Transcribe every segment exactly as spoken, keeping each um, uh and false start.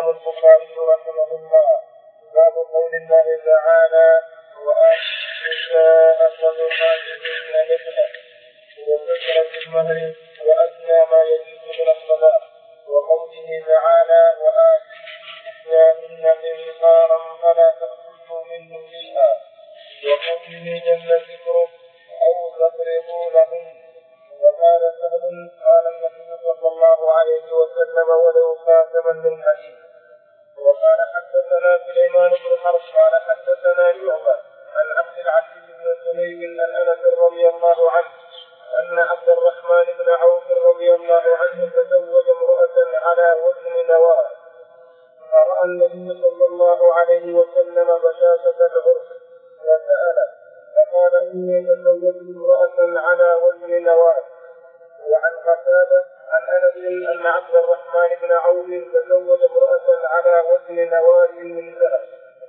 الإمام البخاري رحمه الله: باب قول الله تعالى: وآتوا النساء صدقاتهن نحلة وكثرة المهر وأدنى ما يجوز من الصلاة، وقوله تعالى: وآتوا نسائهن قنطارا فلا تأخذوا منه شيئا، وقوله جل ذكره: أو تفرضوا لهن. وقال سهل: قال النبي صلى الله عليه وسلم: ولو خاتما من حديد. وقال حدثنا سليمان بن حرب قال حدثنا شعبة عن عبد العزيز بن سليم عن أنس رضي الله عنه أن عبد الرحمن بن عوف رضي الله عنه تزوج امرأة على وزن نواة، فرأى النبي صلى الله عليه وسلم بشاشة العرس فسأل فقال: إني تزوجت امرأة على وزن نواة. وعن قتادة عن أنس أن عبد الرحمن بن عوف تزوج امرأة على وزن نواة من ذهب.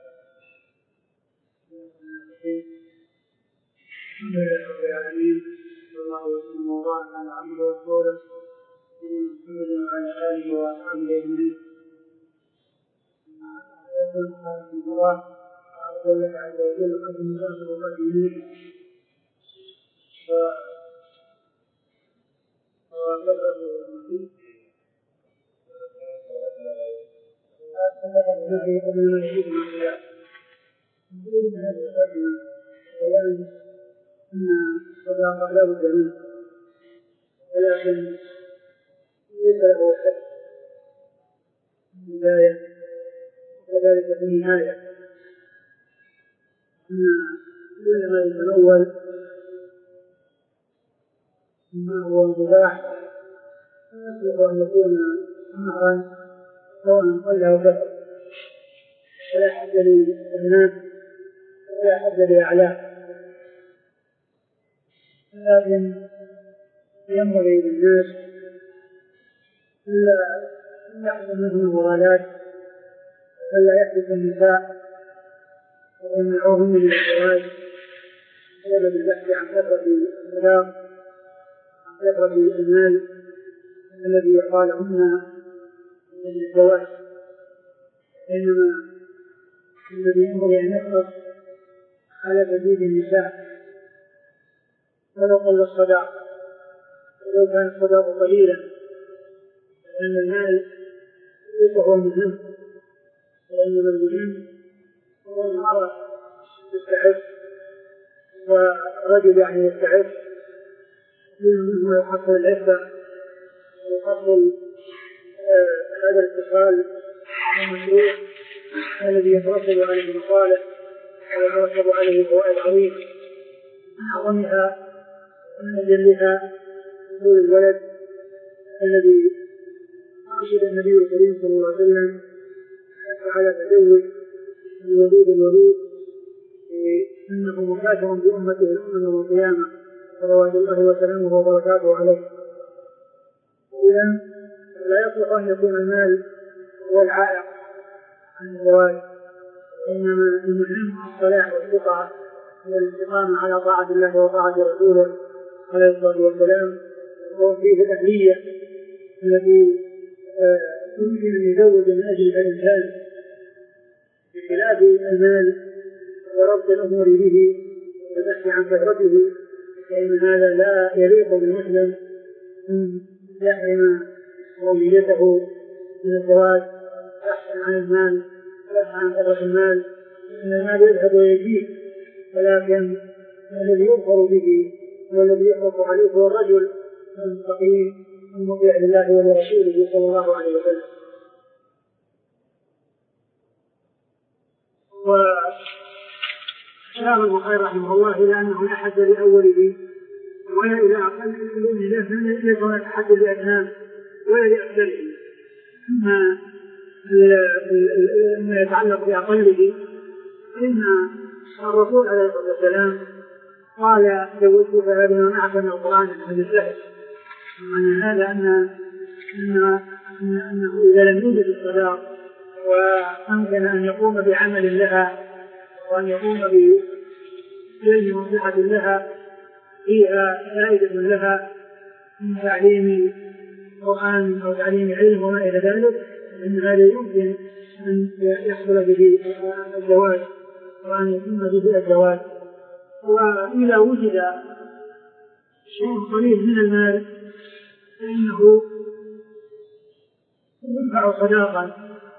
الحمد لله رب العالمين، صلى الله وسلم وبارك على عبده ورسوله سيدنا محمد وعلى آله وأصحابه أجمعين. يقول سبحانه وتعالى: أقول لك عز وجل قد نزلت بقدمه وكثرة المسيح الذي قبل المسيح من الخلاف. نقول هذه الكلمة بيان أن الصداقة لا بد منه، ولكن ليس له حد في البداية وكذلك في النهاية، أن كل ما يتنول ما هو مباح يجب أن يكون مهرا سواء قل أو كثر، ولا حد للناس ولا حد لأعلاه. لكن ينبغي للناس ألا يحصل منهم المغالاة، ألا يحدث النساء ويمنعوهن من الزواج بسبب البحث عن كثرة الطلاق، عن كثرة المال الذي يقال لهن من الزواج. إنما الذي ينبغي أن يحرص على تزويج النساء ولو قل الصداق، ولو كان الصداق قليلا، لأن المال ليس هو المهم، وإنما المهم هو المرأة تستحق ورجل يعني يستحق، منه يحصل العفة ويحصل آه هذا الاتصال المشروع الذي يترتب عليه المصالح ويترتب عليه فوائد عظيمة، من أعظمها ومن أجلها حصول الولد الذي أرشد النبي الكريم صلى الله عليه وسلم حتى على تزوج الولود الولود، إنه مكافر بأمته الأمم يوم القيامة صلوات الله وسلامه وبركاته عليه. إذن لا يصلح أن يكون المال هو العائق عن الزواج، إنما المهم الصلاح والثقة والاستقامة على طاعة الله وطاعة رسوله عليه الصلاة والسلام، وفيه الأهلية التي يمكن أن يزوج من أجل الإنسان بخلاف المال وربط الأمور به والبحث عن كثرته، فإن هذا لا يليق بالمسلم أن يحرم زوجته من الزواج بحثا عن المال بحثا عن كثرة المال، إن المال يذهب ويجيء، ولكن الذي يظفر به والذي يحرص عليه هو الرجل المستقيم المطيع لله ولرسوله صلى الله عليه وسلم. وأشار البخاري رحمه الله إلى أنه لا حد لأوله ولا إلى أقل منه، ليس هناك حد لأدناه ولا لأكثره. أما ما يتعلق بأقله إن الرسول عليه الصلاة والسلام قال: زوجتك بما معك من القرآن من السحر. ومعنى هذا أن أنه إذا لم يوجد الصداق وأمكن أن يقوم بعمل لها وأن يقوم بعلم نصيحة لها فيها فائدة لها من تعليم قرآن أو تعليم علم وما إلى ذلك، أن هذا يمكن أن يحصل به الزواج وأن يتم به الزواج. وإذا وجد شيء قليل من المال فإنه يدفع صداقا.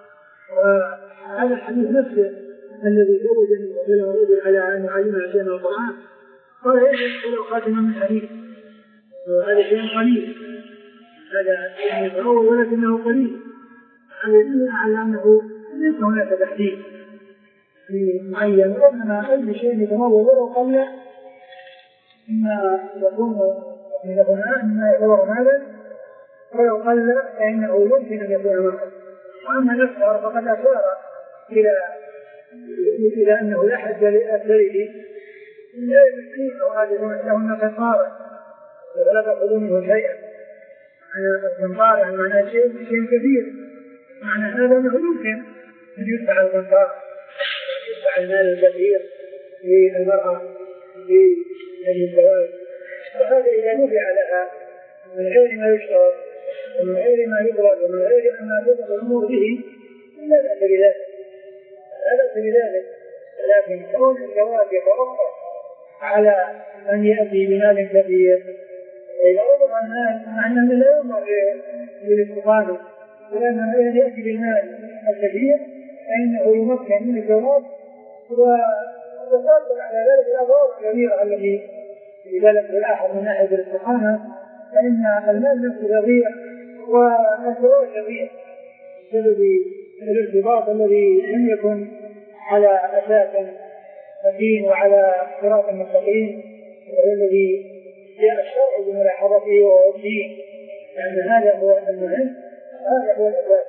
وهذا الحديث نفسه الذي زوج الرجل على أن يعلم عشان القرآن قال يجب ولو خاتما من حديث، وهذا شيء قليل، هذا شيء يتعول ولكنه قليل. هذا يدل على أنه ليس هناك تحديد في معين، وإنما أي شيء يتمول ولو قل إما يكون هناك مما يعتبر مالا، ولو قل فإنه يمكن أن يكون مالا. وأما الأكثر فقد أشار إلى إلى أنه لا حد لأكثره لا يمكن أو هذه لهن قنطارا ولا تأخذوا منه شيئا. القنطار يعني معناه شيء شيء كبير، معنى هذا أنه يمكن أن يدفع القنطار، يدفع المال الكثير للمرأة في الزواج. وهذا إذا نفع لها من غير ما يشترط ومن غير ما يدرك ومن غير ما تدخل الأمور به لا بأس بذلك، لا بأس بذلك. لكن كون الزواج يتوقف على أن يأتي بمال كثير، إذا وضع المال مع أنه لا يمر بالاستقامة، ولأنه يأتي بالمال الكثير فإنه يمكن من الزواج، وتترتب على ذلك الأضرار الكبيرة التي لذلك تلاحظ من ناحية الاستقامة، فإن المال نفسه يضيع والزواج يضيع بسبب الارتباط الذي لم يكن على أساس متين وعلى صراط مستقيم، والذي جاء الشرع بملاحظته ووجهه، لأن هذا هو المهم، هذا هو الأساس.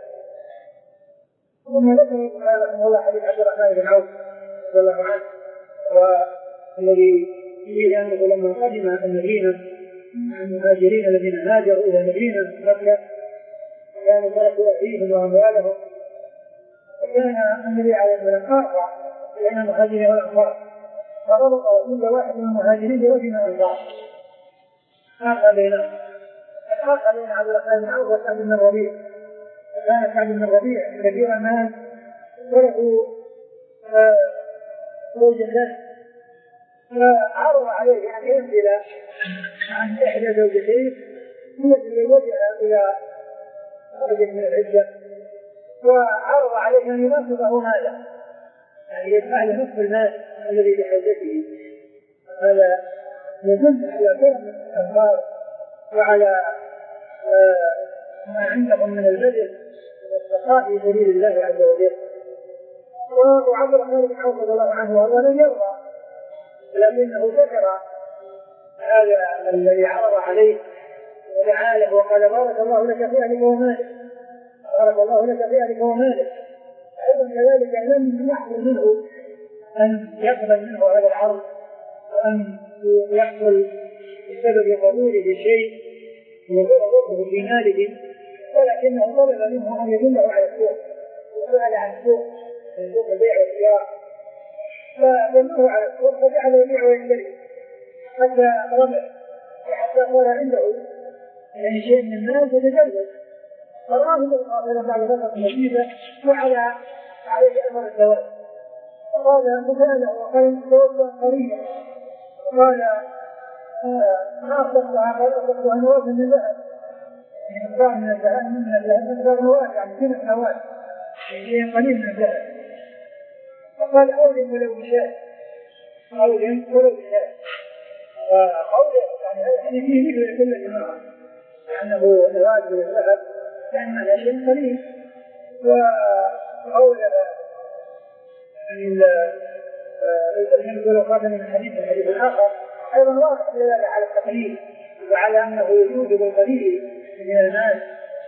ثم ذكر رحمه الله حديث عبد الرحمن بن عوف رضي الله عنه، والذي فيه أنه لما قدم المدينة المهاجرين الذين هاجروا إلى مدينة مكة كانوا تركوا أهليهم وأموالهم، وكان النبي عليه الصلاة والسلام أرفع بين المهاجرين والأنصار، فربط كل واحد من المهاجرين برجل من الأنصار آخى بينهم، آخى بين عبد الرحمن بن عوف وسعد بن الربيع. كان سعد بن الربيع كثير المال وله زوج له، فعرض عليه أن ينزل عن إحدى زوجتين ليتزوجها إلى خرجت من العدة، وعرض عليه أن ينفذه ماله، يعني يدفع له نصف المال الذي بحاجته. هذا يدل على كرم الأنصار وعلى ما عندهم من البذل والسخاء في سبيل الله عز وجل. وعبد الرحمن بن عوف رضي الله عنه وهو لم يرضى، لكنه ذكر هذا الذي عرض عليه ودعا له وقال بارك الله لك في أهلك ومالك، بارك الله لك في أهلك ومالك. أيضا كذلك لم يحصل منه أن يقبل منه هذا العرض وأن يحصل بسبب قبوله شيء يضره في ماله، ولكنه طلب منه أن يدله على السوق، وسأل عن السوق من سوق البيع والشراء، فدله على السوق فجعل يبيع ويشتري حتى ربح، وحتى صار عنده يعني شيء من الناس يتجوز، فرآه بالقابلة بعد فترة مجيدة وعلى عليه أمر الزواج، فقال فسأله وقال توبا قريبا، قال ما أصدقها، قال أصدقها نواة من ذهب، من مقدار من الذهب من الذهب مقدار نواة يعني سنة نواة شيء قليل من الذهب. فقال أولم ولو بشاء، أولم ولو بشاء، فقوله يعني فيه مثل كل جماعة لأنه نواة من الذهب لأن هذا شيء قليل. وقوله الحديث ولو خاتم من الحديث الحديث الآخر أيضا واضح دلالة على التقليل وعلى أنه يجوز بالقليل من المال،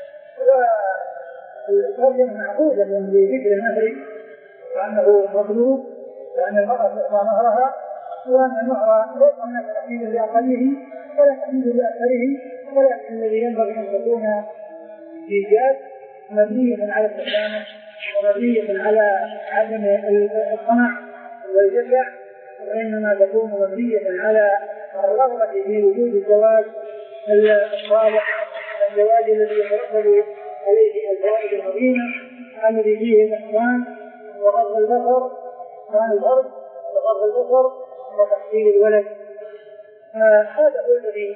والترجمة معقولة بذكر المهر وأنه مطلوب وأن المرأة تعطى مهرها، وأن المهر ليس هناك تحديد لأقله ولا تحديد لأكثره، ولكن الذي ينبغي أن تكون إيجاد مبنية على التسامح ومبنية على عدم الطمع والجشع، وإنما تكون مبنية على الرغبة في وجود الزواج الصالح، الزواج الذي يترتب عليه الفوائد العظيمة القديمة الذي فيه الإحسان وغض البصر عن الأرض وغض البصر وتحصيل الولد. هذا هو الذي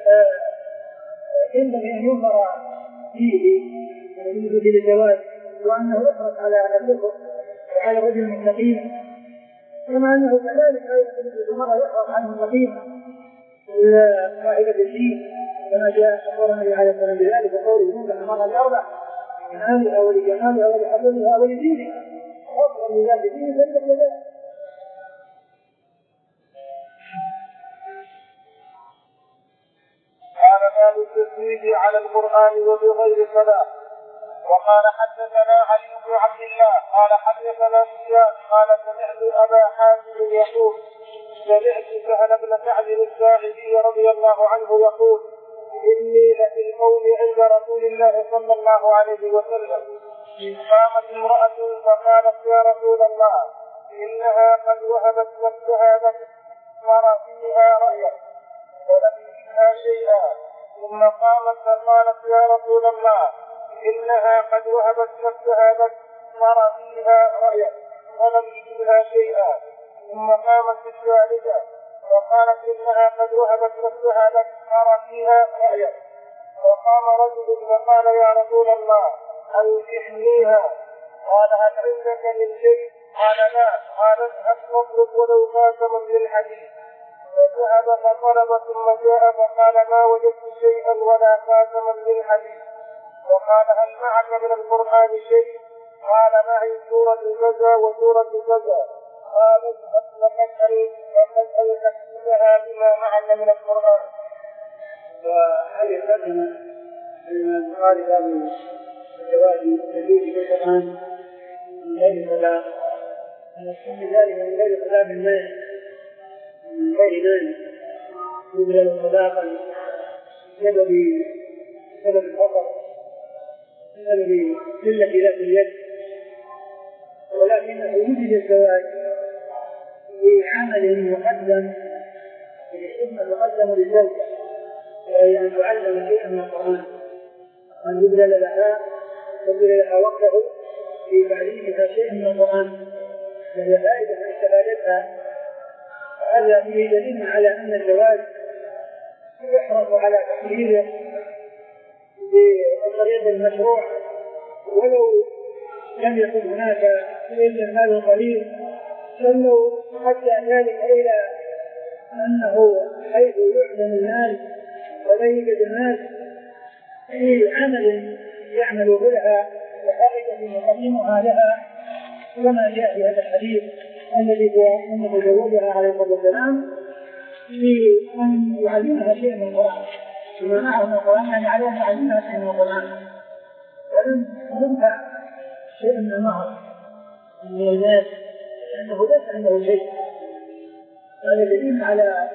ينبغي أن ينظر فيه بالنسبة للزواج، وأنه يحرص على الذكر وعلى الرجل المستقيم، كما أنه كذلك أيضا المرأة يحرص على المستقيم صاحبة الدين، كما جاء أخبر النبي عليه الصلاة والسلام بذلك وقوله ينكح المرأة الأربع لمالها ولجمالها ولحسبها ولدينها فضلا لذات الدين فليكن ذلك. قال باب التزويج على القرآن وبغير صلاة. وقال حدثنا علي بن عبد الله قال حدثنا سفيان قال سمعت أبا حازم يقول سمعت سهل بن سعد الساعدي رضي الله عنه يقول إني لفي القوم عند رسول الله صلى الله عليه وسلم قامت امرأة فقالت يا رسول الله إنها قد وهبت نفسها لك وأرى فيها رأيك ولم يجدها شيئا، ثم قامت فقالت يا رسول الله إنها قد وهبت نفسها لك وأرى فيها رأيك ولم يجدها شيئا، ثم قامت الثالثة وقالت إنها قد وهبت نفسها لك وأرى فيها رأيك، وقام رجل فقال يا رسول الله أنكحنيها، قال هل عندك من شيء؟ قال لا، قال اذهب فاطلب ولو خاتما من حديد، فذهب فطلب ثم جاء فقال ما وجدت شيئا ولا خاتما من حديد، وقال هل معك من القرآن شيء؟ قال معي سورة كذا وسورة كذا، قال اذهب فقد ألحقتها بما معك من القرآن. وهذه الكلمة المخالفة من الزواج التزويج بالقرآن من غير صلاة، ونحن ذلك من غير صلاة المال من غير مال يبلغ صداقا بسبب سبب الفقر بسبب قلة ذات اليد، ولكنه وجد الزواج بعمل مقدم بخدمة مقدمة للزوجة، وهي أن تعلم شيئا من القرآن، أن يبذل لها يبذل لها وقته في تعليمها شيئا من القرآن، وهي فائدة من استفادتها. هذا فيه دليل على أن الزواج يحرص على تحريره بالطريق المشروع، ولو لم يكن هناك إلا مال قليل، فلو حتى ذلك إلى أنه حيث يعلم الناس ولا يوجد الناس في عمل يعمل بها وفائدة يقدمها لها، كما جاء في هذا الحديث الذي هو أن تزوجها عليه الصلاة والسلام في أن يعلمها شيئا من القرآن، بما معه من القرآن يعني عليها أن يعلمها شيئا من القرآن، ولم ينفع شيئا من المهر من الناس لأنه ليس عنده شيء. هذا دليل على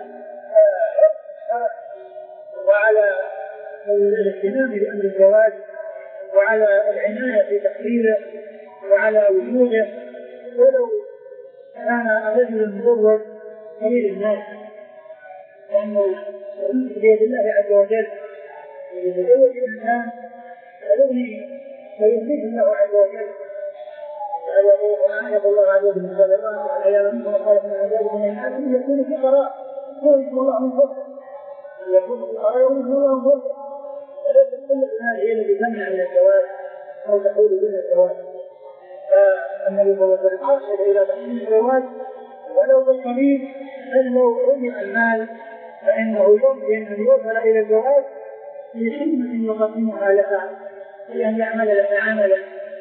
وعلى الاهتمام بأمر الزواج وعلى العناية في تقديره وعلى وجوده، ولو كان الرجل مجرد قليل الناس، لأنه بيد الله عز وجل يتزوج الإنسان فيغنيه الله عز وجل. وآية الله عز وجل قال أيام منكم وقالت من عذابكم من الناس يكون فقراء ويرزق الله من فضله، يكون فقراء ويرزق الله من فضله، ولكن كل هذه هي التي تمنع من الزواج أو تحول دون الزواج. فالنبي صلى الله عليه وسلم أرشد إلى تحسين الزواج ولو بالقليل، بل لو عمل المال فإنه يمكن أن يوصل إلى الزواج بخدمة يقدمها لها، بأن يعمل لها عملا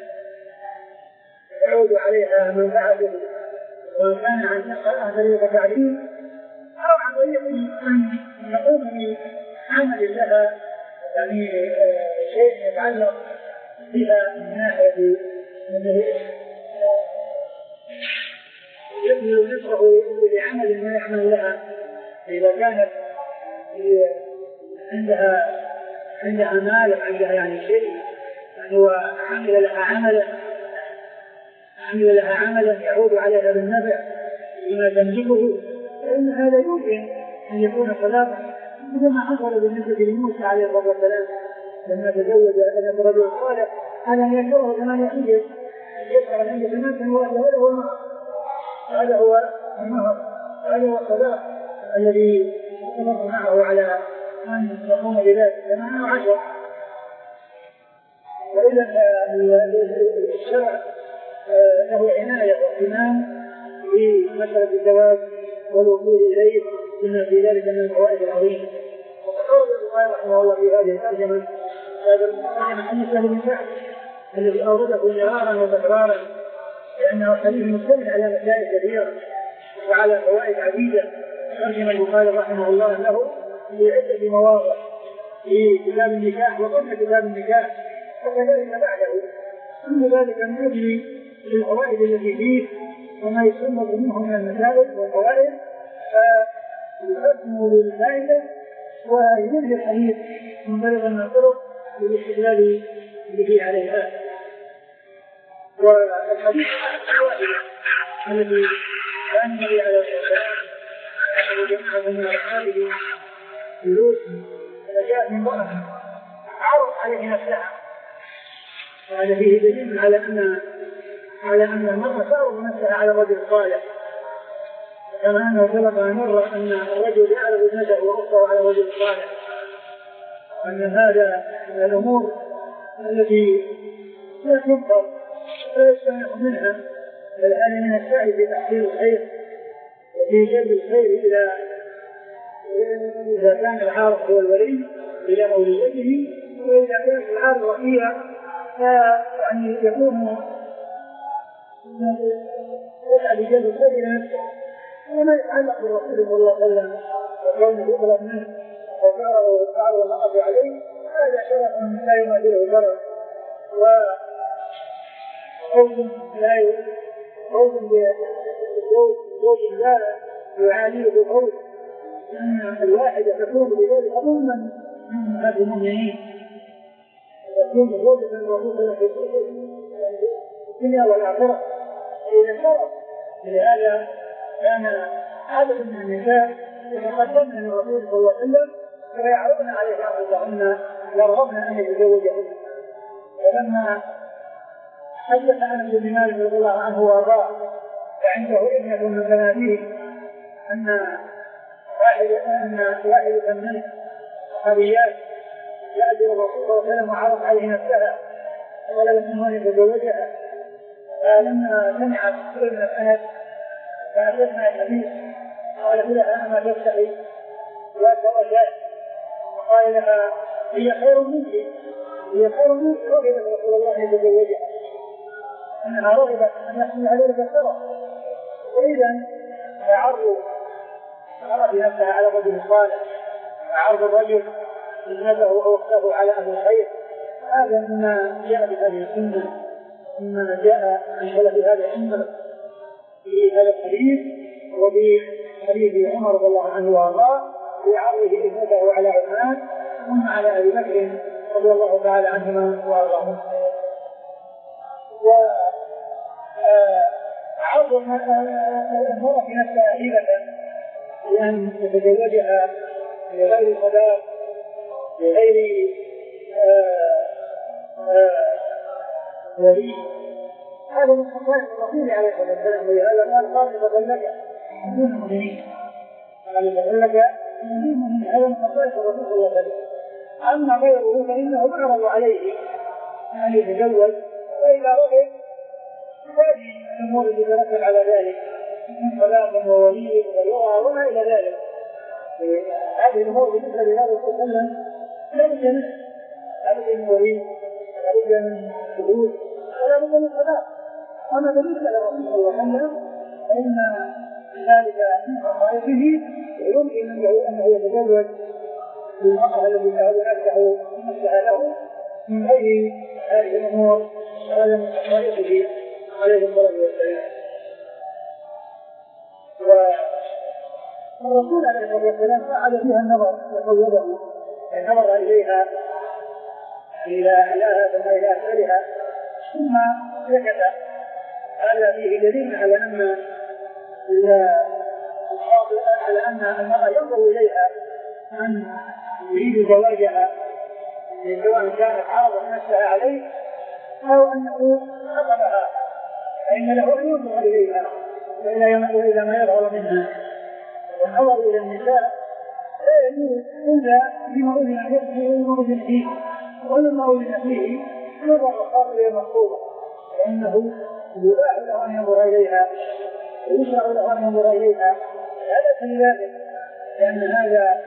يعود عليها منفعته، وإن كان عن عن طريق تعليم أو عن طريق أن يقوم بعمل لها، يعني شيء يتعلق بها من ناحية يبذل نفسه بعمل ما يعمل لها. إذا كانت عندها عندها مال وعندها يعني شيء هو عمل لها عملا عمل لها عملا يعود عليها بالنفع بما تملكه، فإن هذا يمكن أن يكون صداقة، كما حصل بالنسبة لموسى عليه الصلاة والسلام لما تزوج أن رجل صالح على أن يكره كمان يحيي يسأل عند الناس وله هو المهر. هذا هو المهر، هذا هو الصداق الذي يتفق معه على أن يقوم بذلك ثمانية عشر. وإذا الشرع له عناية واهتمام بمسألة الزواج والوصول إليه بما في ذلك من الفوائد العظيمة. وقد أورد البخاري رحمه الله في هذه الترجمة هذا حديث سهل بن سعد الذي أورده مرارا وتكرارا لأنه حديث مشتمل على مسائل كثيرة وعلى فوائد عديدة. ترجم البخاري رحمه الله له في عدة مواضع في كتاب النكاح وقبل كتاب النكاح وكذلك بعده. كل ذلك من أجل الفوائد التي فيه وما يسمى منه من المسائل والفوائد فيقدم للفائدة ويجد الحديث منطلقا من الطرق للاستدلال به عليها. والحديث الذي كان النبي عليه الصلاة والسلام جماعة من أصحابه جلوس فجاءت امرأة عرض عليه نفسها. هذا فيه دليل على أن على أن المرأة تعرض نفسها على الرجل الصالح، كما أنه سبق مرة أن الرجل يعرض ابنته وأخته على الرجل الصالح، أن هذا من الأمور التي لا تنكر ولا يستمع منها، بل هذا من السعي في تحصيل الخير وفي جلب الخير إلى إذا كان العارض هو الولي إلى موليته، وإذا كانت العارضة هي يعني يكون يسعى بجلب الخير إلى نفسه. وما يتعلق بالرسول صلى الله عليه وسلم وكونه يطلب منه وفعله فعل المعروف عليه هذا شرف لا يماثله ضرر وقول لا قول بزوج لا يعانيه بالقول أن الواحدة تكون بذلك ظلما من هذه المؤمنين تكون زوجة الرسول في الدنيا والآخرة إلى الشرف. لهذا كان عدد من النساء يتقدمن للرسول صلى الله عليه وسلم فيعرضن عليه أنفسهن يرغبن أن يتزوجهن. ولما حدث أنس بن مالك رضي الله عنه وأرضاه وعنده ابنة من بناته أن واحدة أن واحدة من الصبيات جاءت إلى الرسول صلى الله عليه وسلم وعرض عليه نفسها وطلبت منه أن يتزوجها. فلما سمعت ابنة أنس فأتتنا الحديث قالت لها أنا ما تستحي وتوجهت وقال لها هي خير منك هي خير منك رغبت رسول الله أن يتزوجها أنها رغبت أن يحمل عليك الشرف. وإذا عرض عرض نفسها على الرجل الصالح عرض الرجل ابنته أو أخته على أهل الخير هذا مما جاء بهذه السنة مما جاء عن سلف هذه الأمة في هذا الحديث وفي حديث عمر رضي الله عنه وارضاه في عرضه ابنته على عثمان ثم على ابي بكر رضي الله تعالى عنهما وارضاهما. وعرض المرأة في نفسها هيبة بأن يتزوجها بغير صداق بغير ولي هذا من خصائص الرسول عليه الصلاة والسلام. ولهذا قال خالصة لك من المؤمنين خالصة لك من المؤمنين هذا من خصائص الرسول صلى الله عليه وسلم. أما غيره فإنه يعرض عليه أن يتزوج وإذا رغب هذه الأمور التي ترتب على ذلك من صلاة وولي ولغة وما إلى ذلك. هذه الأمور بالنسبة لهذا الرسول صلى الله عليه وسلم لا بد منه لا بد من ولي لا بد من شهود ولا بد من صلاة. أما بالنسبة للرسول صلى الله عليه وسلم فإن ذلك من خصائصه ويمكن له أنه يتزوج بالمرأة التي تعود نفسه نفسها له من أي هذه الأمور وهذا من خصائصه عليه الصلاة والسلام. والرسول عليه الصلاة والسلام فعل فيها النظر وقوده نظر إليها إلى إلها ثم إلى أسفلها ثم سكت. هذا فيه دليل على أن على أن المرأة ينظر إليها أن يريد زواجها سواء كانت عارضة نفسها عليه أو أنه خطبها فإن له أن ينظر إليها وإلى ما يظهر منها. والنظر إلى النساء لا يجوز إلا بما أذن فيه، ولما أذن فيه نظر الخاطر المخطوبة، لأنه يباح له أن ينظر إليها ويشرع له أن ينظر إليها. هذا في ذلك، لأن هذا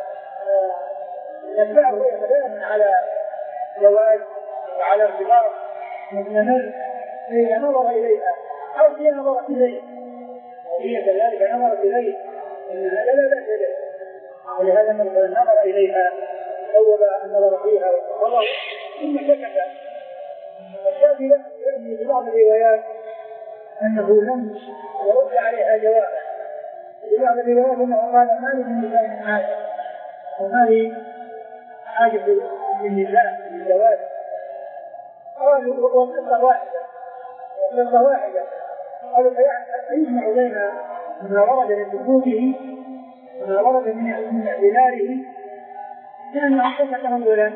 يدفعه إقداما على زواج وعلى ارتباط مستمر، فإذا نظر إليها أو هي نظرت إليه وهي كذلك نظرت إليه إن هذا لا بأس به. ولهذا مثلا نظر إليها صوب النظر فيها والله ثم سكت. فالشافعي في بعض الروايات أنه لم يرد عليها جوابا، في بعض الروايات أنه قال ما لي من نساء حاجة وما لي حاجة للنساء للزواج. قالوا والقصة واحدة والقصة واحدة قالوا فيجمع بين ما ورد من سكوته وما ورد من اعتذاره، لأنه سكت أولا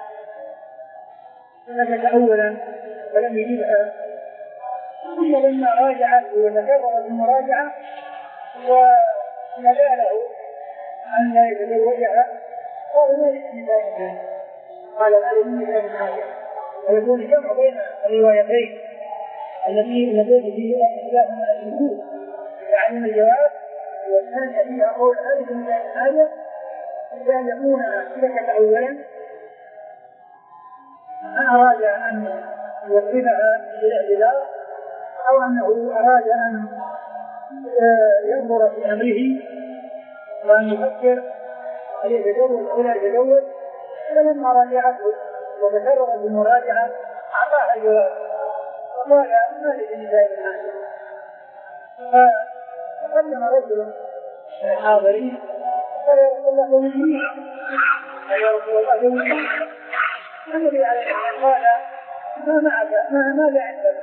سكت أولا ولم يجيبها، ثم لما راجعت وتكررت المراجعة ونبأ له أن لا يتزوجها قال ما لي قال ما لي من حاجة. ويكون جمع بين الروايتين التي لديه فيه اختلاف الشهود، يعني الجواب والثانية فيها قول هذه من الحاجة بأن يكون سكت أولا ما أراد أن يوصلها بالاعتذار أو أنه أراد أن ينظر في أمره وأن يفكر أن يتزوج أو لا يتزوج. فلما راجعته وتكرر بالمراجعة أعطاها الجواب وقال ما لي بنساء الحاجة. فقدم رجل من الحاضرين قال يا رسول الله زوجني قال يا رسول الله زوجني. النبي عليه الصلاة والسلام قال ما معك ما ماذا عندك؟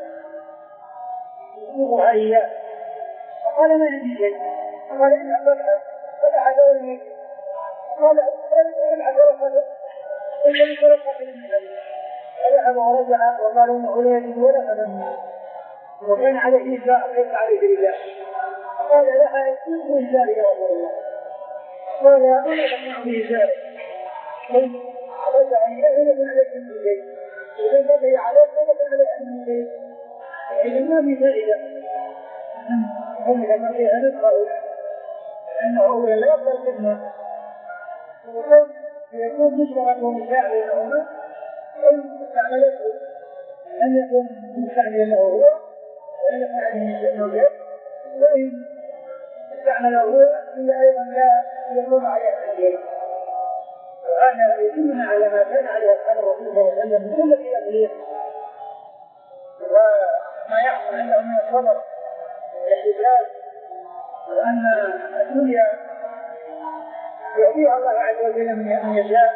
يسوقها إياه. قال ما عندي شيء. قال إذهب فابحث. فتح دوري قال ابحث ورقته إلا بطريقة المثل. فذهب ورجع وقال إنه لا يجد ولا فنمه وكان عليه إساء ليس عليه رجال. قال لها اسمه إزاري يا رسول الله. قال أنا أسمع بإزاري رجع إليه لم عليك من شيء وإذا بقي عليك لم عليك من شيء. إذا ما في فائدة هم كما فيها نفقه أنه أولا لا يقبل خدمة وكم يكون مشترك ومساعد لهما أن تعملته أن يكون مستعملا له هو وأن يفعله شيء وإن استعمله هو إلا أيضا لا يقوم عليه الحديث. وهذا يدلنا على ما كان عليه أصحاب الرسول صلى الله عليه وسلم من كل الأدلة وما يحصل عنده من الصبر والاحتجاج، وأن الدنيا يعطيها الله عز وجل من يشاء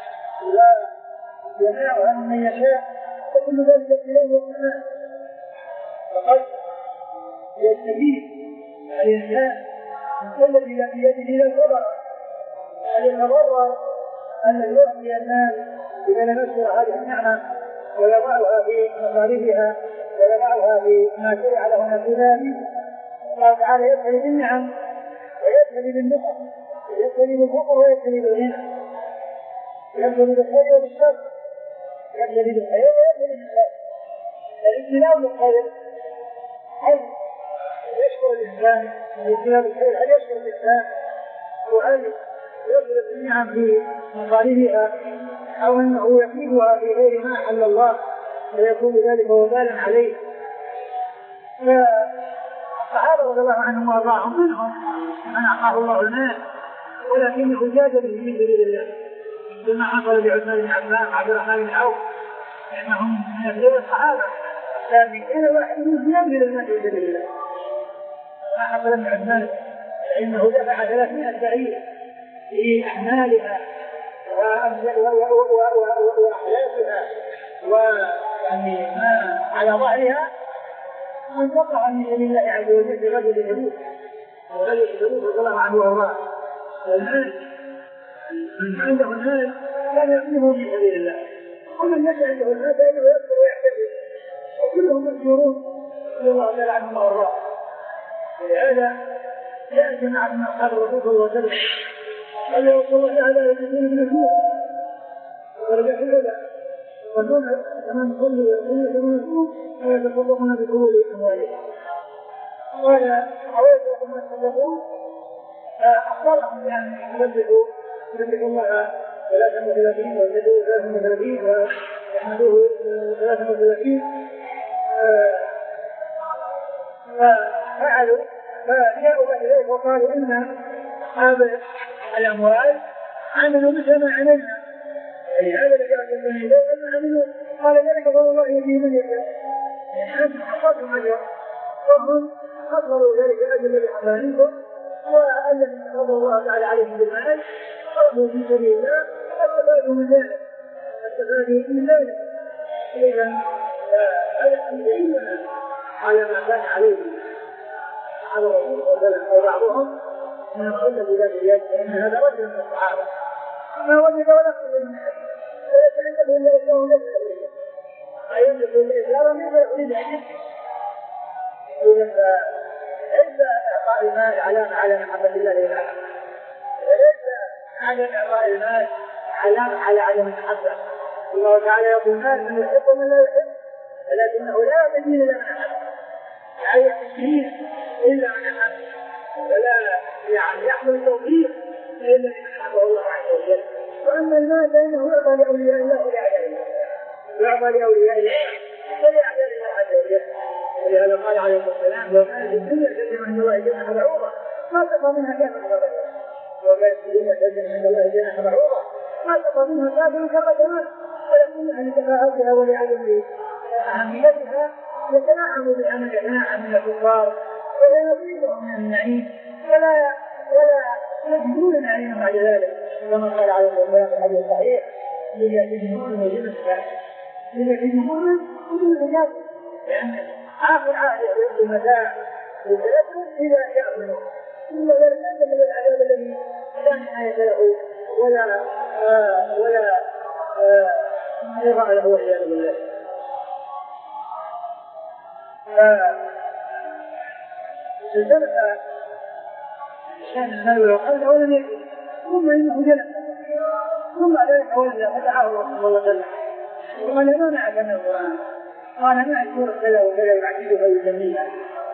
ويمنعها من يشاء، وكل ذلك ابتلاء وامتحان. فقد يستفيد الإنسان من الذي لا بيده لا الصبر أن يتضرر أن يعطي الناس إذا لم يشكر هذه النعمة ويضعها في مصاريفها ويضعها في ما شرع له من ذلك. الله تعالى يبتلي بالنعم ويبتلي بالنقم يبتلي بالفقر ويبتلي بالغنى، يبتلي بالخير وبالشر، يبتلي بالخير ويبتلي بالشر. الابتلاء بالخير هل يشكر الإنسان؟ الابتلاء بالخير هل يشكر الإنسان؟ وهل يبذل النعم في مصاريفها أو أنه يفيدها في غير ما حل الله ويكون ذلك وبالا عليه؟ فالصحابة رضي الله عنهم وارضاهم منهم من أعطاه الله المال ولكنه جاد به في سبيل الله، كما حصل لعثمان بن عفان وعبد الرحمن بن عوف لأنهم من أسئلة الصحابة، لكن كان واحد منهم يبذل المال في سبيل الله. ما حصل لعثمان فإنه دفع ثلاثمائة بعير في أحمالها وأحلافها ويعني ما على ظهرها وانقطع من سبيل الله عز وجل برجل يموت ورجل يموت رضي الله عنه وارضاه. والمال من عنده المال كان يأخذه في سبيل الله، ومن ليس عنده المال فإنه يذكر مشهورون رضي الله تعالى عنهم وارضاهم. ولهذا جاء جماعة من أصحاب الرسول صلى الله عليه وسلم قال يا رسول الله هذا يجوز من الجوع ورجع في الهدى وقلنا كمان نصلي ونصلي كما نصوم ويتصدقون بقبول أموالهم. قال حوالي لكم تصدقون فأخبرهم بأن يسبحوا يسبحوا الله ثلاثة وثلاثين ويسبحوا ثلاثة وثلاثين ويحمدوه ثلاثة وثلاثين ففعلوا فجاءوا بعد ذلك وقالوا إن أصحاب الأموال عملوا مثل ما عملنا يعني هذا الذي أعلمنا إليه أن عملوا قال ذلك فضل الله يهدي من يشاء يعني أنتم حصلتم أجر وهم حصلوا ذلك الأجر لحمالكم والذي فضل الله تعالى عليهم بالمال قاموا في سبيل الله فاستفادوا من ذلك فاستفادوا من ذلك. إذا يعيننا على ما كان عليه على الرسول صلى الله عليه وسلم وبعضهم من القلة بذات اليد فإن هذا رجل من الصحابة ما وجد ولا قبل من حديث فليس عنده إلا إسلام ليس أوليه فيملك الإسلام ليس يريد أن يملك. إذا ليس إعطاء المال علامة على محبة الله تعالى وليس عدم إعطاء المال علامة على عدم المحبة. الله تعالى يقول المال من يحب ومن لا يحب ولكنه لا يدين إلا من أحب لا يحب إلا من أحب ولا يعني يحمل التوفيق إلا من أحبه الله عز وجل. وأما المال فإنه يعطى لأولياء الله ولأعداء الله يعطى لأولياء الله ولأعداء الله عز وجل. ولهذا قال عليه الصلاة والسلام لو كانت الدنيا تجمع عند الله جناح بعوضة ما تقى منها كافر كما لو كانت الدنيا تجمع عند الله جناح بعوضة ما تقى منها كافر كما كمان ولكنها لتفاهتها ولعدم أهميتها يتنعم بها من يتنعم من الكفار ولا يصيبهم من النعيم ولا ولا يجدون نعيما بعد ذلك كما قال عليه الصلاة والسلام في الحديث الصحيح ليأتيهم من وجود الكافر ليأتيهم من وجود الكافر لأن آخر عهد يحب المتاع والتلذذ إذا جاء منه ثم لا يلزم من العذاب الذي لا نهاية له ولا آه ولا يرى له والعياذ بالله. فالجنة كان المال والقلب ولم يكن ثم إنه جنة ثم ذلك ولد فتعاه الله صلى الله عليه وسلم وقال ما معك من القرآن قال ما أشكر كذا وكذا يعجبه فيسميها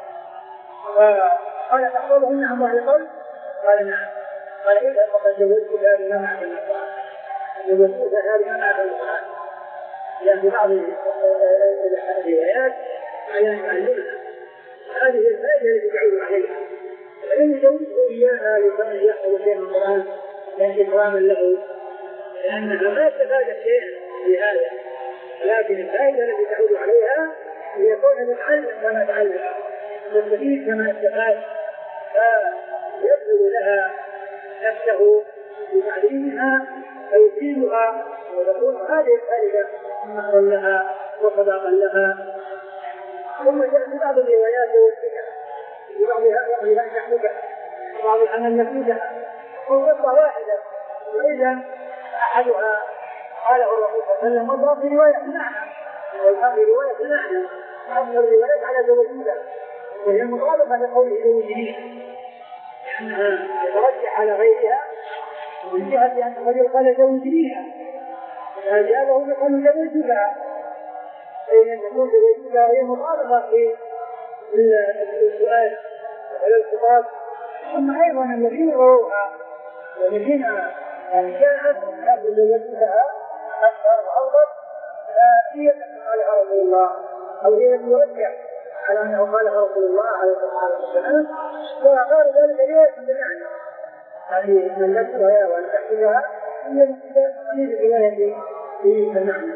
فقال تحفظه إنها ظهر قلب قال نعم قال إذا فقد جوزت هذه ما معك من القرآن جوزت هذه ما معك من القرآن لأن في بعض الروايات على أن يعلمها هذه الفائدة التي تعود عليها فإن جوزته إياها لكون يحفظ شيئا من القرآن لأن إكراما له لأنها ما استفادت شيئا بهذا لكن الفائدة التي تعود عليها هي كون متعلم كما تعلم مستفيد كما استفاد فيبذل لها نفسه بتعليمها فيفيدها وتكون هذه الفائدة مهرا لها وصداقا لها. ثم جاء في بعض الروايات والسكة في بعضها نحمدها وبعضها نفيدها وقصة واحدة وإذا أحدها قاله الرسول صلى الله عليه وسلم وضع في رواية معنى والآن في رواية معنى أما الروايات على زوجيها وهي مطالبة لقوله زوجيها لأنها تترجح على غيرها من جهة أن الرجل قال زوجيها فأجابه بقول زوجها فإن تكون زوجيها هي مطالبة في السؤال وعلى الخطاب. ثم أيضا الذين رووها والذين يعني كانت تأخذ زوجتها أكثر وأفضل هي التي قالها رسول الله أو هي التي يرجع على أنه قالها رسول الله عليه الصلاة والسلام وقال ذلك ليس بمعنى هذه من نفسها وأن تحكيها هي من الرواية في المعنى.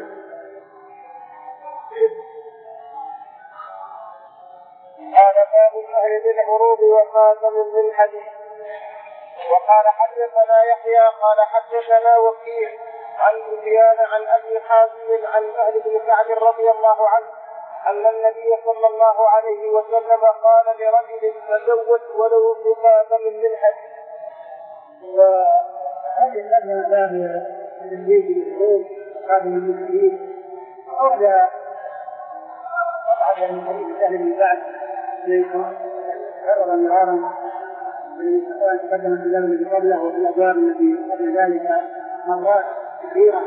قال باب الأهل بالعروض وخاتم بالحديث. وقال حدثنا يحيى قال حدثنا وكيع عن سفيان عن أبي حازم عن أهل بن سعد رضي الله عنه أن النبي صلى الله عليه وسلم قال لرجل تزوج ولو بخاتم بالحديث. وهذه الأمر باب التزويج بالعروض خاتم بالحديث أولى قطعة وهذا من حديث سهل بن سعد الذي كرر مرارا من تقدم في الباب الذي قبله وفي الابواب التي قبل ذلك مرات كثيره.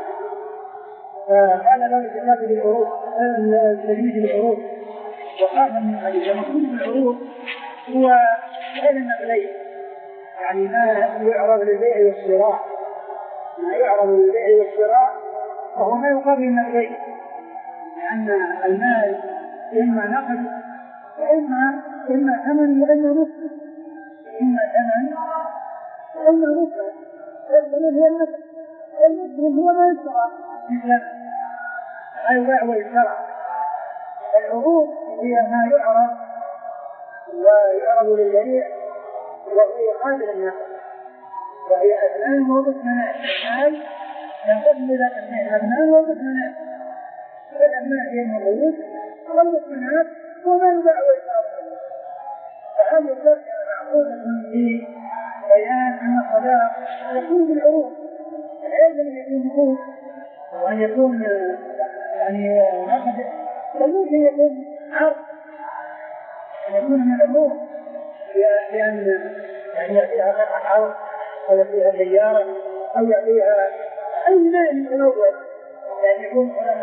فقال له الجهاد بالعروض التجويد بالعروض وخاف من حديث المقصود بالعروض هو غير النقلين، يعني ما يعرض للبيع والشراء، ما يعرض للبيع والشراء وهو ما يقابل النقلين، لأن المال إما نقد وإما إما ثمن وإما نصف، إما ثمن وإما نصف. الثمن هو النصف، النصف هو ما يشترى بالثمن، ما يباع ويشترى. العروض هي ما يعرض ويعرض للبيع وهو يقابل النقد، وهي أثناء موقف منال المال ينقسم إلى قسمين، المال وقسمنات. فالأمال هي العروض والقسمنات وما يباع ويشترى. فهذا الفرق معقولة في بيان أن الصداق يكون بالعروض، لازم أن يكون عروض وأن يكون يعني نقد، فممكن يكون عرض أن يكون من العروض، لأن يعني يعطيها قطعة عرض أو يعطيها سيارة أو يعطيها أي مال يتنوع، يعني يكون هناك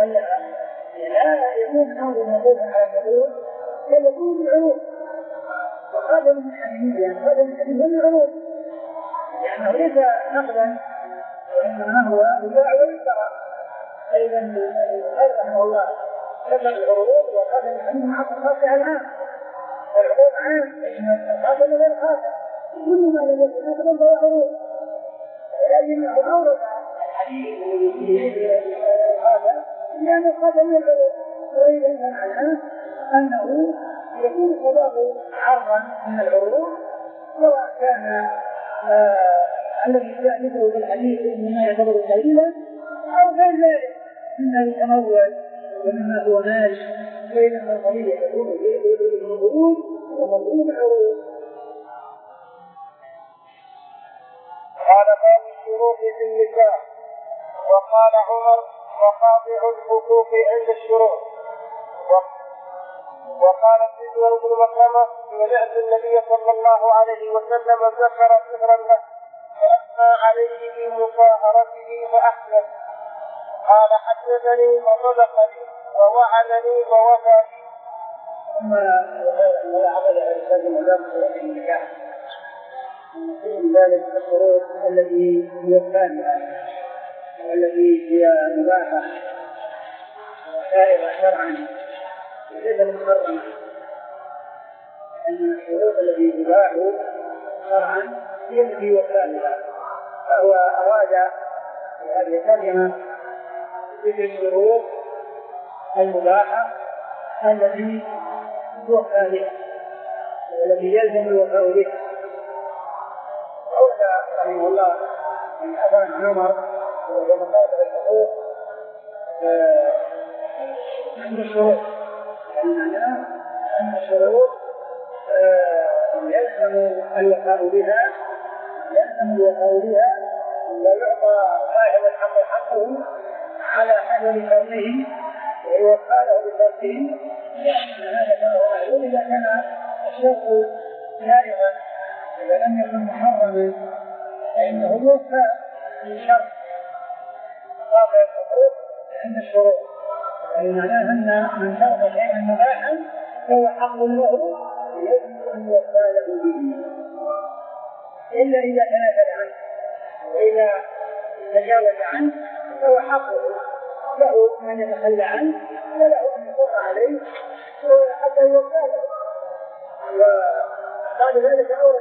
لا يكون الأمر موقوفا على العروض بل يكون بالعروض. وهذا من الحديث هذا من الحديث من العروض، لأنه ليس نقدا وإنما هو يباع ويشترى. أيضا قال رحمه الله ذكر العروض وهذا من الحديث مع الخاصة العام. العروض عام هذا من الخاصة، كل ما لم يكن نقدا فهو عروض، لكنه أورد الحديث هذا لأنه هذا من العروض، وإذا معناه أنه يكون صداقه عرضا من العروض، سواء كان الذي يحدثه في الحديث مما يعتبر قليلا أو غير ذلك مما يتمول ومما هو مال، بينما القضية تكون في العروض ومفهوم العروض. قال باب الشروط في النكاح. وقال عمر وقاطع الحقوق عند الشروط. وقال سيدنا ابن مكرمة سمعت النبي صلى الله عليه وسلم ذكر سهرا له فأثنى عليه بمطهرته فأحسن. قال حدثني وصدقني ووعدني ووفى لي. ثم ولا عمل على الإنسان مدام في النكاح من ذلك الشروط التي هي الثانية والتي هي مباحة وسائغة شرعا ليس محرمة، أن الشروط التي تباح شرعا هي التي يوفى. فهو أراد في هذه الترجمة ذكر الشروط المباحة التي توفى بها والتي يلزم الوفاء بها. أورد رحمه الله من أثر عمر ومقاطع الحقوق عند الشروط، يعني معناه أن الشروط يلزم الوفاء بها يلزم الوفاء بها لا يعطى صاحب الحق حقه على حسب شرطه ويوفى له بشرطه، لأن هذا كما هو معلوم إذا كان الشرط جائزا إذا لم يكن محرما فإنه يوفى بشرط قاطع الحقوق عند الشروط، يعني معناه أن من شرط شيئا مباحا فهو حق له يجب أن يوفى له به إلا إذا تنازل عنه، وإذا تجاوز عنه فهو حقه له من يتخلى عنه وله أن يصر عليه حتى يوفى له. وبعد ذلك أورد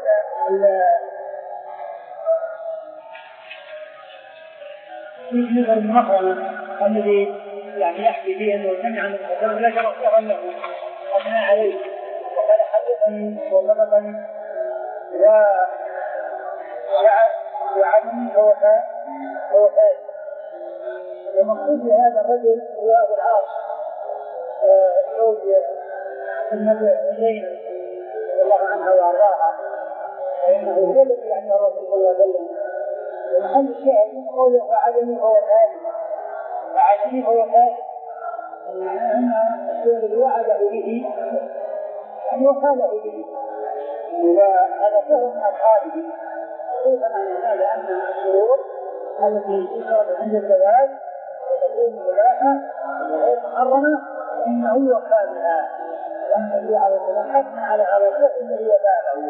في المحرمة الذي يعني يحكي فيه أنه سمع من الرسول لا شرط له أثنى عليه وقال حدثني وصدقني وعدني ووفاء ووفاء. ومقصود بهذا الرجل هو أبو العاص زوج النبي زينب رضي الله عنها وأرضاها، فإنه هو الذي عند الرسول صلى الله عليه وسلم. ومحل الشاهد قوله وعدني ووفاء وعدني ووفاء، أن الذي وعده به أن وكاله به، وهذا فهم من أصحابه، خصوصا أن هذا أن الشروط التي تشرب عند الزواج وتكون مباحة وغير محرمة فإنه يوكل بها، لأن النبي عليه الصلاة والسلام حثنا على هذا الشيء الذي وكاله.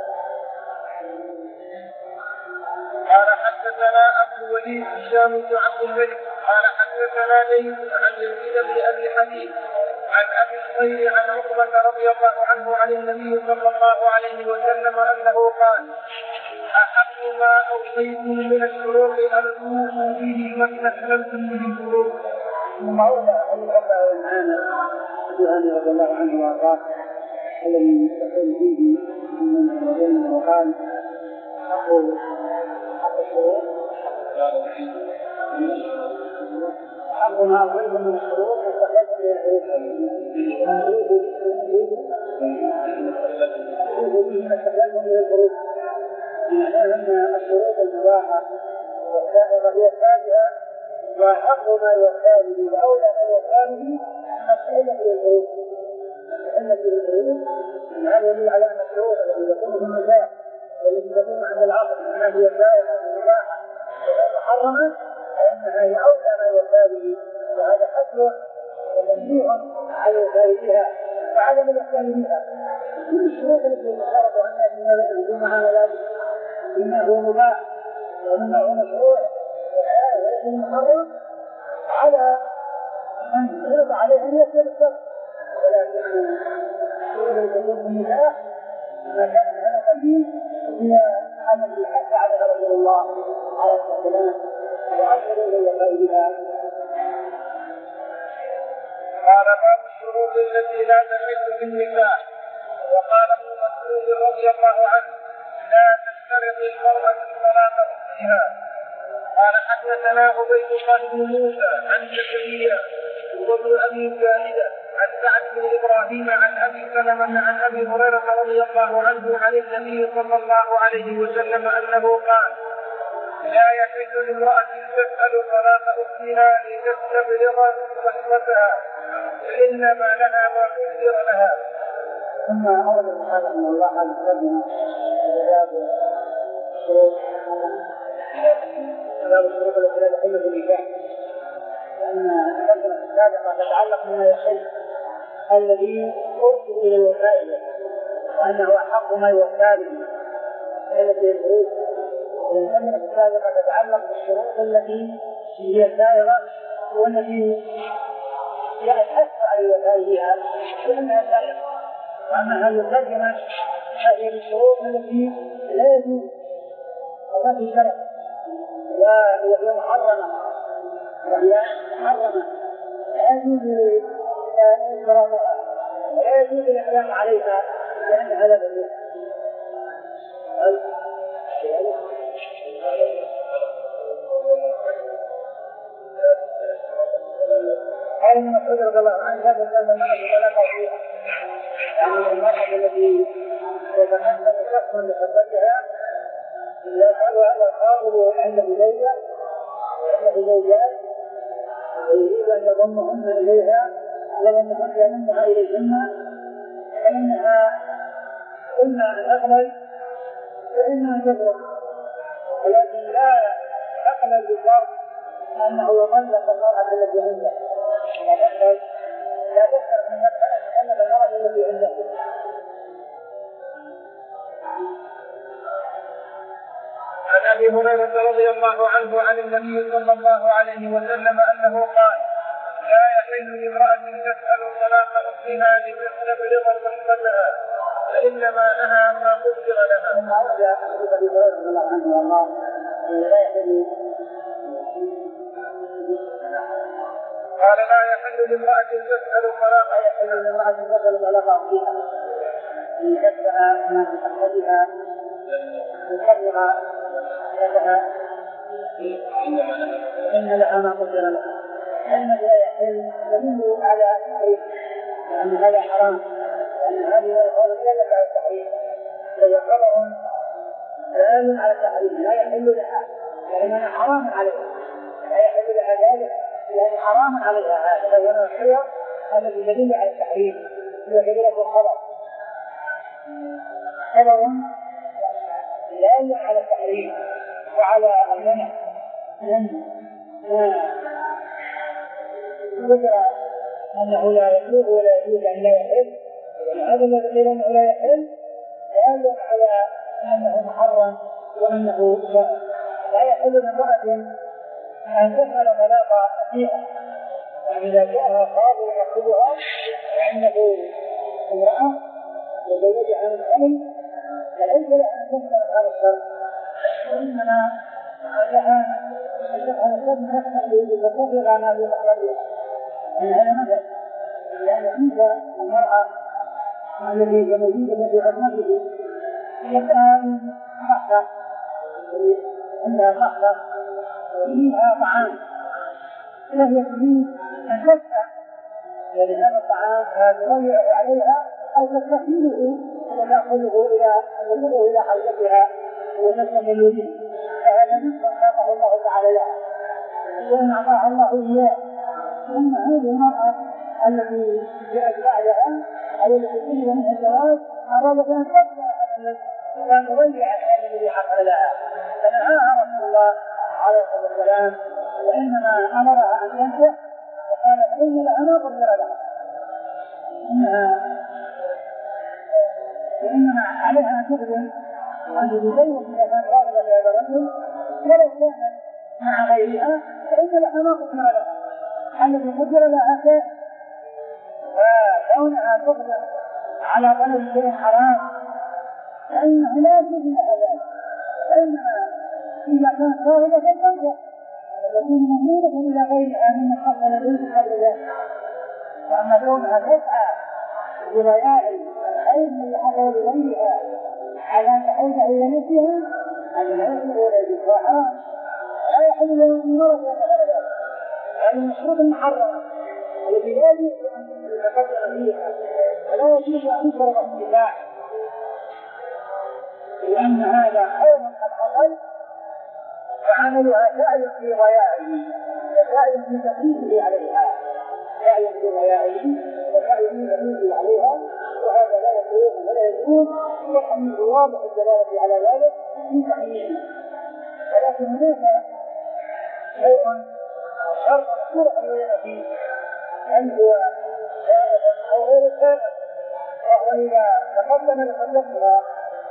قال حدثنا أبو الوليد هشام بن عبد الملك قال حدثنا ليث عن يزيد بن أبي حبيب عن أبي الخير عن عقبة رضي الله عنه عن النبي صلى الله عليه وسلم أنه قال: أحق ما أوصيتم من الشروط أن توفوا به ما استحللتم به الفروج. ثم أورد أبو بكر العامر أبي رضي الله عنه وأرضاه الذي يستقل فيه من الرجل وقال: أقول حق الشروط حق ما أوصيتم من الشروط واستحللتم به الفروج. يعني أن الشروط المباحة والسائغة هي الثابتة، وحق ما يوفى به وأولى ما يوفى به مسألة الفروج. مسألة الفروج هذا يدل على أن الشروط التي تكون في النكاح والتي تكون عند العقد أنها هي الثابتة المباحة وغير محرمة فإنها هي أولى ما يوفى به، وهذا حصل وتنبيه على الوفاء بها وعدم الإحسان بها. كل الشروط التي تشارك عنها في هذا الدين هذا إنه مباح وإنه مشروع وإنه محرم على من يرضى عليه أن يسير الشرط، ولكن الشروط التي تكون في النكاح ما كان هذا قديم هي التي حث عليها رسول الله عليه الصلاة والسلام وأرشد إلى الوفاء بها. قال: باب الشروط التي لا تحل في النكاح. وقال ابن مسعود رضي الله عنه: لا تشترط المرأة طلاق أختها. قال: حدثنا عبيد الله بن موسى عن زكريا وابن أبي زائدة عن سعد بن إبراهيم عن أبي سلمة عن أبي هريرة رضي الله عنه عن النبي صلى الله عليه وسلم أنه قال: لا يحل لامرأة تسأل طلاق أختها لتستبلغ صحبتها فإنما لها ما قدر لها. ثم أورد البخاري رحمه الله هذه الترجمة باب الشروط باب الشروط التي لا تحل في النكاح، لأن الترجمة السابقة تتعلق بما يحل الذي أرسل إلى الوفاء به وأنه أحق ما يوفى به التي الفروج، والترجمة السابقة تتعلق بالشروط التي هي السائغة والتي لا الحث على الوفاء بها لأنها سائغة. وأما هذه الترجمة فهي الشروط التي لا يجوز وما في شرط وهي محرمة وهي محرمة لا يجوز إكرامها ولا يجوز الإحلام عليها لأنها لا تجوز. قال ابن مسعود رضي الله عنه: هذا كان المرأة طلاقا فيها، يعني المرأة التي تتحمل شخصا لخطبتها إذا قال هذا الخاطب عنده زوجة وعنده زوجات ويريد أن يضمهن إليها يضمهن يضمها إليهن فإنها إما أن تقبل وإما أن تترك، ولكن لا تقبل بشرط أنه يطلق المرأة التي عنده، لا تقبل لا تشرط من نفسها أن يطلق المرأة التي عنده. عن أبي هريرة رضي الله عنه عن النبي صلى الله عليه وسلم أنه قال: لا يحل لامرأة تسأل طلاق أختها لتستبلغ صحبتها فإنما لها ما قدر لها. ثم أورد أبي هريرة رضي الله عنه والله لا يحل قال: لا يحل لامرأة تسأل طلاق لا يحل لامرأة تسأل طلاق أختها لتسأل ما في صحبتها لتبلغ لها إن لها ما قدر لها. لأن لا يحل دليل على التحريم لأن هذا حرام، لأن هذه القول دلت على التحريم فهي خبر دال على التحريم لا يحل لها لأنها حرام عليها، لا يحل لها ذلك يعني حرام عليها هذا لو أنا الخير الذي يدل على التحريم هي كبيرة الخبر خبر دال على التحريم وعلى المنع من ذكر أنه لا يجوز ولا يجوز أن لا يحل هذا الذي قيل أنه لا يحل دال على أنه محرم وأنه لا يحل لامرأة أن تفعل طلاقا أخيرا فإذا جاءها قاضي يكتبها فإنه امرأة وزوجها من الأمن فليس لها أن تفعل هذا الشرط وإنما لها أن تفعل الشرط نفسه لتتفق ما في مخرجها من هذا مثل لأن فيك المرأة الذي موجودة في خدمته يبقى صحة عندها صحة وفيها طعام فهي تريد أن تدفع لهذا الطعام فتضيعه عليها أو تستحيله وتأخذه إلى تدخله إلى حوزتها وتستمل به فهذا نصف أعطاه الله تعالى لها وإن أعطاها الله إياه ثم هذه المرأة التي جاءت بعدها أو التي طلب منها الزواج أرادت أن تدفع وأن تضيع هذا الذي حصل لها فنهاها رسول الله عليه الصلاة والسلام وإنما أمرها أن تنكح وقال إن لها ما قدر لها إنها وإنما عليها أن تخدم وأن تزوج إذا كان راغبة بهذا الرجل ولو كانت مع غيرها فإن لها ما قدر لها الذي قدر لها شيء وكونها تخدم على طلب شيء حرام فإنه لا يجوز لها ذلك فإنما إذا كانت راغبة فلتنكح وتكون ممنونة إلى غيرها ممن حصل به قبل ذلك وأما كونها تسعى بضياع الخير الذي حصل لغيرها على أن تحوز إلى نفسها هذا لا يجوز ولا يجوز حرام لا يحل له المرض ولا ذلك هذا المشروط المحرم الذي لا يجوز أن يتقدم فيها ولا يجوز أن يكره الاتباع لأن هذا خير قد حصل وعملها سعي في ضياعه وسعي في تكليفه عليها سعي في ضياعه وسعي في تكليفه عليها وهذا لا يجوز ولا يجوز وحمد واضح الدلالة على ذلك في تحريمه ولكن هناك شيء شرط مشروع فيه هل هو سائغ أو غير سائغ وهو إذا تقدم لخلقها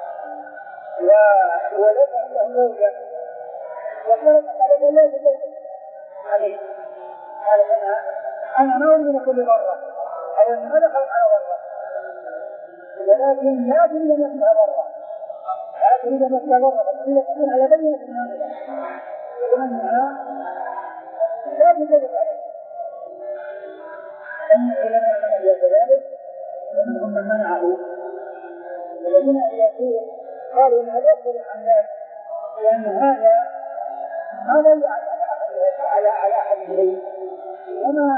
وولد له زوجة وكانت على لا تزوج عليه قال أنا أنا ما أريد كل مرة أو أن هذا خلق على مرة ولكن لا تريد نفسها مرة لا تريد نفسها مرة بل تريد تكون على بينة من وأنها لا تزوج عليه أن العلماء من أجل ذلك ومنهم من منعه والذين يقول قالوا إنها يصدر عن ذلك لأن هذا ما ضيع على على أحد البيت وما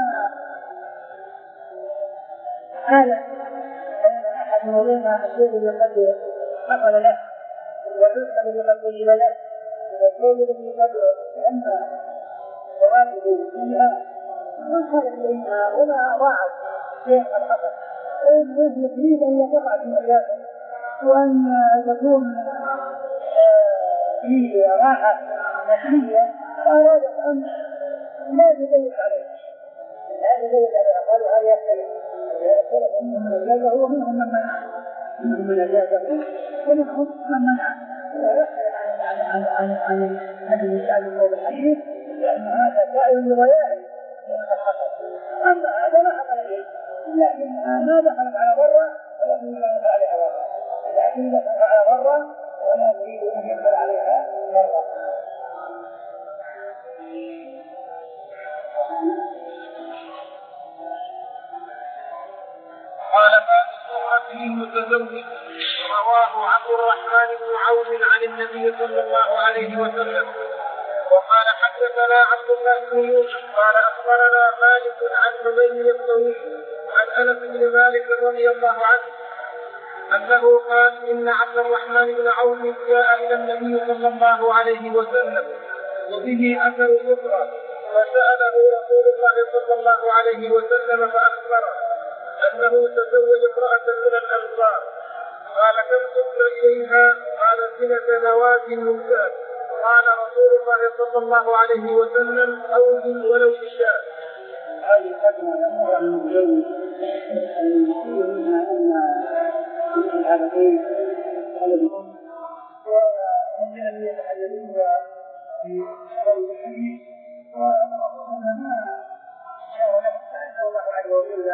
قال أحد موضوعنا الشيء الذي قد حصل له والرزق الذي قد وجد له والشيء الذي قد أن ثوابه فيها ما قال إليها وما ضاعت شيء قد حصل فإنه يريد أن يقع في مجاله وأن تكون فيه راحة نفسية فأراد أن لا تزوج عليه لا تزوج عليه قالوا هذا يختلف يختلف منهم من أجازه ومنهم من منع منهم من أجازه ومنهم من منع ويختلف عن عن عن عن عن المسألة القول الحديث لأن هذا سائل لضياعه أما هذا ما حصل إليه لكنها ما دخلت على برة ولكن كانت عليها برة لكن دخلت على برة ولا تريد أن يدخل عليها برة قال باب صحبة المتزوج رواه عبد الرحمن بن عوف عن النبي صلى الله عليه وسلم وقال حدثنا عبد الله بن يوسف قال أخبرنا مالك عن حميد الطويل عن أنس بن مالك رضي الله عنه أنه قال إن عبد الرحمن بن عوف جاء إلى النبي صلى الله عليه وسلم وبه أثر صفرة فسأله رسول الله صلى الله عليه وسلم فأخبره أنه تزوج امرأة من الأنصار. قال كم تبت إليها؟ قال سنة نواة ممتاز. قال رسول الله صلى الله عليه وسلم أوجد ولو بشاة. هذه الخدمة الأمور المتزوج المقول منها أن العبدين الذي ومن الذين يتحدثون في شرع الحديث وأنهم ما شاءوا له فأنزل الله عز وجل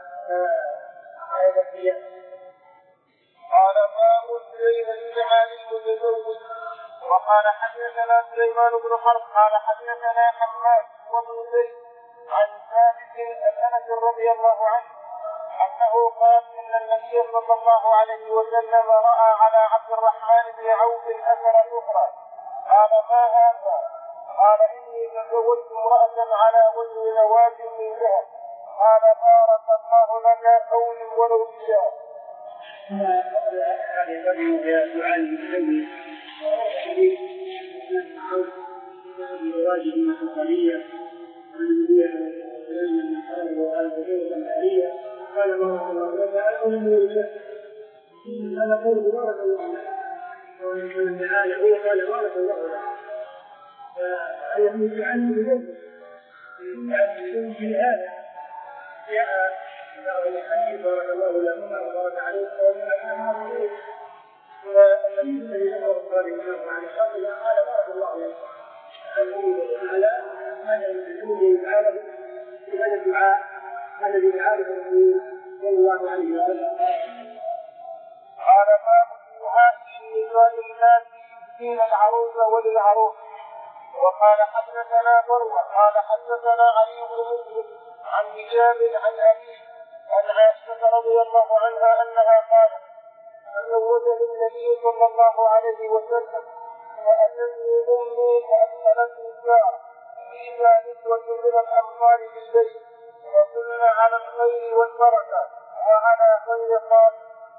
آية القيامة. قال باب بين الجمال المتزوج. وقال حدثنا سليمان بن حرب قال حدثنا حماد وابن زيد عن ثابت عن انس رضي الله عنه انه قال ان النبي صلى الله عليه وسلم راى على عبد الرحمن بن عوف اثر اخرى. قال ما هذا؟ قال اني تزوجت امراه على وجه نواه من ذهب. قال بارك الله لك قول ولو بشاء. ثم قبل هذه الرجل دعاء المسلمين الحديث من عوف بواجب النصرانية والنبي لما قال وقال بجوة الحرية قال بارك الله لك أقول من هذا قول بارك الله لك ومن الدعاء هو قال بارك الله لك فيقول عنه بجوة يعني في هذا جاء بعض الحديث بارك الله لهما وبارك عليه ومن الحديث والنبي الذي أمر الصالحين عن الشر قال بارك الله لك على هذا الذي يعرف في هذا الدعاء الذي يعرف الرسول صلى الله عليه وسلم. قال باب الدعاء لنساء الناس يسقين العروس وللعروس. وقال حدثنا مروه قال حدثنا علي بن مسلم عن هشام عن ابيه عن عائشه رضي الله عنها انها قالت تزوجني النبي صلى الله عليه وسلم فاتتني امي فادخلتني الدار فاذا نسوه من الانصار في البيت وكنا على الخير والبركه وعلى خير قال.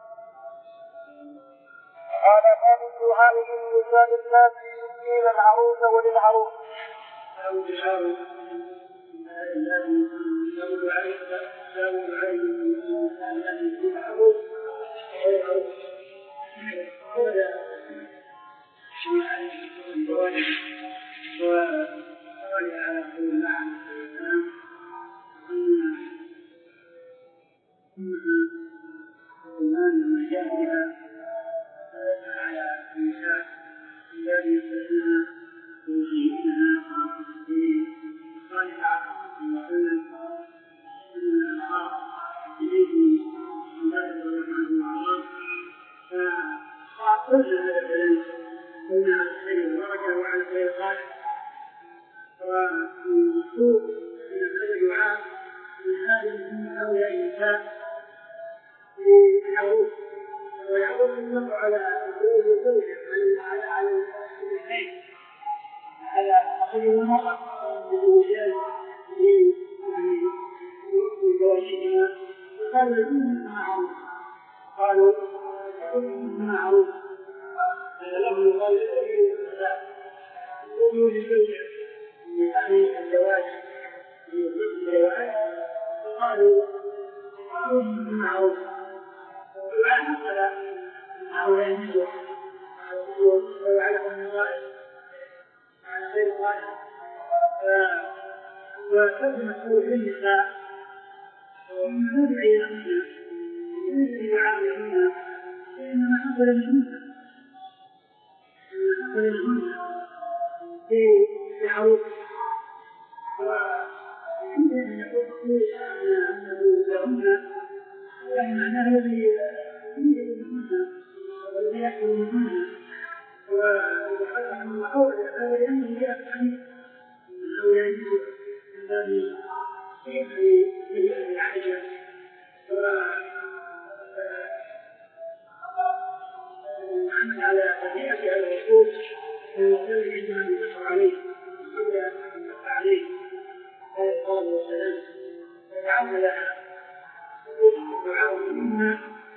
قال باب الدعاء للنساء الناس يسقين العروس وللعروس. أو دعاء الذي يقول عليه السلام عليه الذي يعرف ويعرف هذا شيء عليه الواجب وقال على رسول الله عليه السلام إنها من جاء بها على النساء الذي يستطيعون ويجيبونها في صالحة وسلم من الخاص بإذن الله سبحانه وتعالى فأعطونا هذا الكلام قلنا على الخير البركة وعلى الخير الصالح والمقصود من هذا الدعاء من هذه هؤلاء النساء للعروس ويعرض النص على الزوج والزوجة على على الاثنين على أخذ المرأة بالوجاد لزواجهما قالوا لكم معروف قالوا لكم معروف لهم يقال لكم للزوجة لأهل الزواج ليوجد الزواج فقالوا لكم معروف وعلى هذا هؤلاء النسوة وعلى النسائل على خير الغاية وترجمة سوء النساء ومن ندعي لهن ومن يعاملهن فإنما حصل لهن حصل لهن في عروض ويمكن أن يقول أنه لهن فإن معناه الذي يمكنهن والذي يحكمهن ويحكم المحاول هذا لأنه جاء في الحديث أنه لا يجوز الذي في عائشة وعمل على تبيعة الرسول ويقول إنها ينصر عليه قبل أن ينصر عليه عليه الصلاة والسلام فتعامل لها الدعاء منها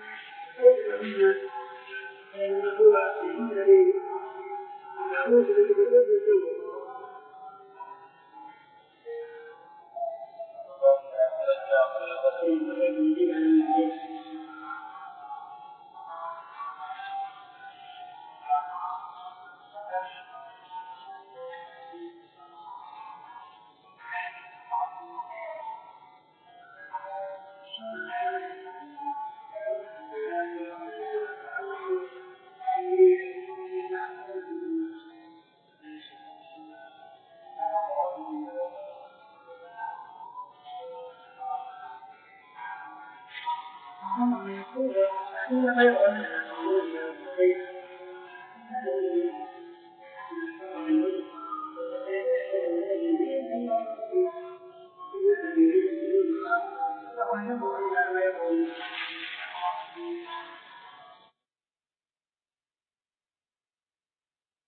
غير